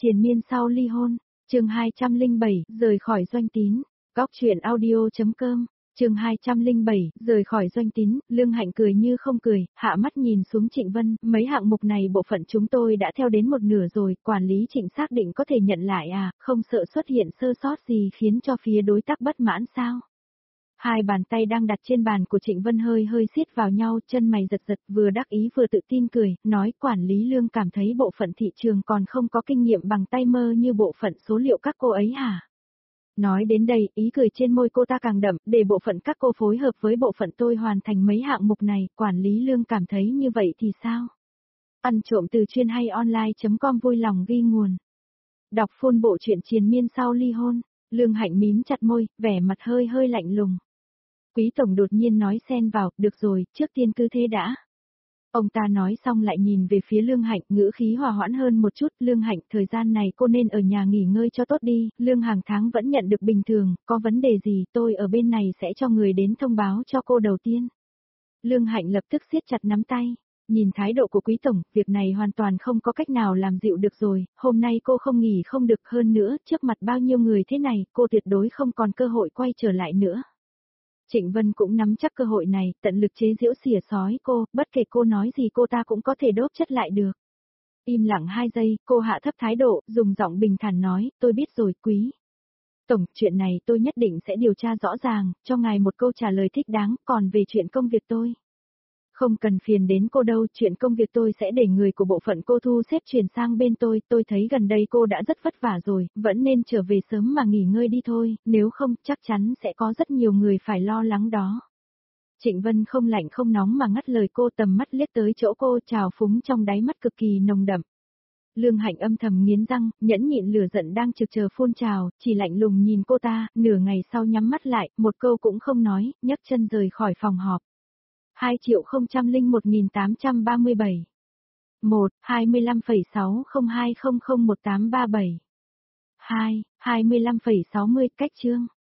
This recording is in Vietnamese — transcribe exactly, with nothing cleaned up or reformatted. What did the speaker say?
Triền miên sau ly hôn, chương hai trăm lẻ bảy, rời khỏi Doanh Tín, góc truyện audio.com, chương hai trăm lẻ bảy, rời khỏi Doanh Tín, Lương Hạnh cười như không cười, hạ mắt nhìn xuống Trịnh Vân, mấy hạng mục này bộ phận chúng tôi đã theo đến một nửa rồi, quản lý Trịnh xác định có thể nhận lại à, không sợ xuất hiện sơ sót gì khiến cho phía đối tác bất mãn sao? Hai bàn tay đang đặt trên bàn của Trịnh Vân hơi hơi siết vào nhau, chân mày giật giật, vừa đắc ý vừa tự tin cười, nói quản lý Lương cảm thấy bộ phận thị trường còn không có kinh nghiệm bằng tay mơ như bộ phận số liệu các cô ấy hả? Nói đến đây, ý cười trên môi cô ta càng đậm, để bộ phận các cô phối hợp với bộ phận tôi hoàn thành mấy hạng mục này, quản lý Lương cảm thấy như vậy thì sao? Ăn trộm từ chuyên hay online.com vui lòng ghi nguồn. Đọc full bộ truyện triền miên sau ly hôn, Lương Hạnh mím chặt môi, vẻ mặt hơi hơi lạnh lùng. Quý tổng đột nhiên nói xen vào, được rồi, trước tiên cứ thế đã. Ông ta nói xong lại nhìn về phía Lương Hạnh, ngữ khí hòa hoãn hơn một chút, Lương Hạnh, thời gian này cô nên ở nhà nghỉ ngơi cho tốt đi, lương hàng tháng vẫn nhận được bình thường, có vấn đề gì tôi ở bên này sẽ cho người đến thông báo cho cô đầu tiên. Lương Hạnh lập tức siết chặt nắm tay, nhìn thái độ của quý tổng, việc này hoàn toàn không có cách nào làm dịu được rồi, hôm nay cô không nghỉ không được hơn nữa, trước mặt bao nhiêu người thế này, cô tuyệt đối không còn cơ hội quay trở lại nữa. Trịnh Vân cũng nắm chắc cơ hội này, tận lực chế giễu xỉa sói cô, bất kể cô nói gì cô ta cũng có thể đốt chất lại được. Im lặng hai giây, cô hạ thấp thái độ, dùng giọng bình thản nói, tôi biết rồi quý tổng, chuyện này tôi nhất định sẽ điều tra rõ ràng, cho ngài một câu trả lời thích đáng, còn về chuyện công việc tôi. Không cần phiền đến cô đâu, chuyện công việc tôi sẽ để người của bộ phận cô thu xếp chuyển sang bên tôi, tôi thấy gần đây cô đã rất vất vả rồi, vẫn nên trở về sớm mà nghỉ ngơi đi thôi, nếu không chắc chắn sẽ có rất nhiều người phải lo lắng đó. Trịnh Vân không lạnh không nóng mà ngắt lời cô, tầm mắt liếc tới chỗ cô, trào phúng trong đáy mắt cực kỳ nồng đậm. Lương Hạnh âm thầm nghiến răng, nhẫn nhịn lửa giận đang trực chờ phun trào, chỉ lạnh lùng nhìn cô ta, nửa ngày sau nhắm mắt lại, một câu cũng không nói, nhấc chân rời khỏi phòng họp. hai triệu không trăm lẻ một nghìn tám trăm ba mươi bảy. một, hai mươi lăm phẩy sáu không hai không không một tám ba bảy. hai, hai mươi lăm phẩy sáu mươi, cách chương.